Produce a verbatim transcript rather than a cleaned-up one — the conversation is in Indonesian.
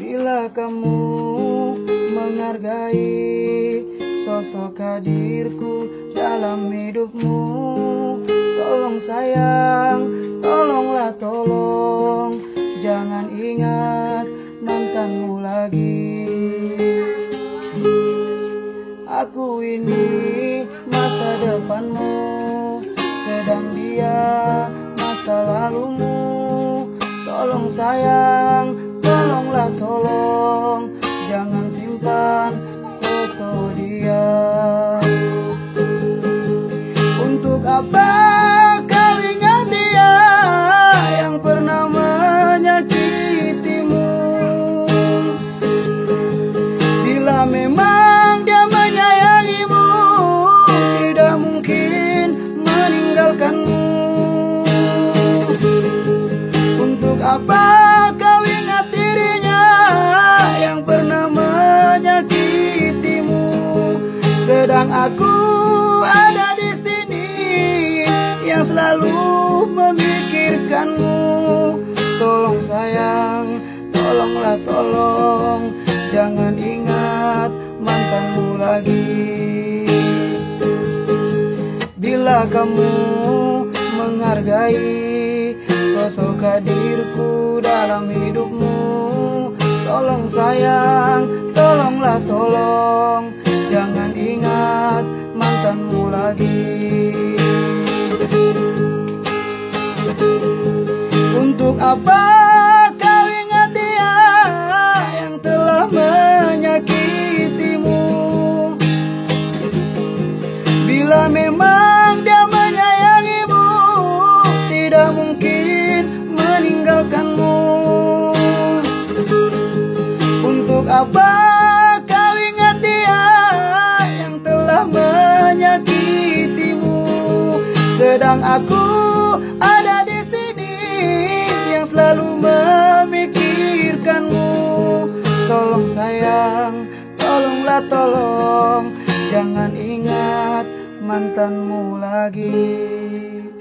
Bila kamu menghargai sosok hadirku dalam hidupmu, tolong sayang, tolonglah tolong, jangan ingat mantanmu lagi. Aku ini masa depanmu, sedang dia masa lalumu. Tolong sayang, tolonglah tolong, jangan simpan foto dia. Untuk apa kau ingat dia yang pernah menyakitimu? Bila memang dia menyayangimu, tidak mungkin meninggalkanmu. Untuk apa kau ingat dirinya yang pernah menyakitimu, sedang aku ada di sini yang selalu memikirkanmu. Tolong sayang, tolonglah tolong, jangan ingat mantanmu lagi. Bila kamu menghargai sosok hadirku dalam hidupmu, tolong sayang, tolonglah tolong, jangan ingat mantanmu lagi. Untuk apa kau ingat dia yang telah menyakitimu? Bila memang dia menyayangimu, tidak mungkin meninggalkanmu. Untuk apa kau ingat dia yang telah menyakitimu, sedang aku ada di sini yang selalu memikirkanmu. Tolong sayang, tolonglah tolong, jangan ingat mantanmu lagi.